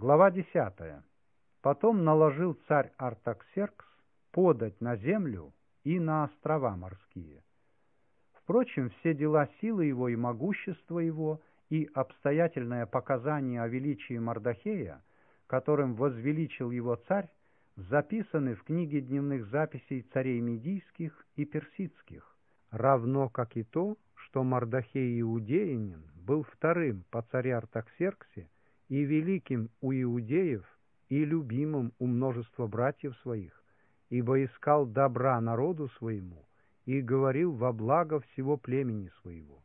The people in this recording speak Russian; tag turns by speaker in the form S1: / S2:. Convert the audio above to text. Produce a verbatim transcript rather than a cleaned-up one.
S1: Глава десятая. Потом наложил царь Артаксеркс подать на землю и на острова морские. Впрочем, все дела силы его и могущества его и обстоятельное показание о величии Мардохея, которым возвеличил его царь, записаны в книге дневных записей царей медийских и персидских, равно как и то, что Мардохей Иудеянин был вторым по царе Артаксерксе и великим у иудеев, и любимым у множества братьев своих, ибо искал добра народу своему и говорил во благо всего племени своего.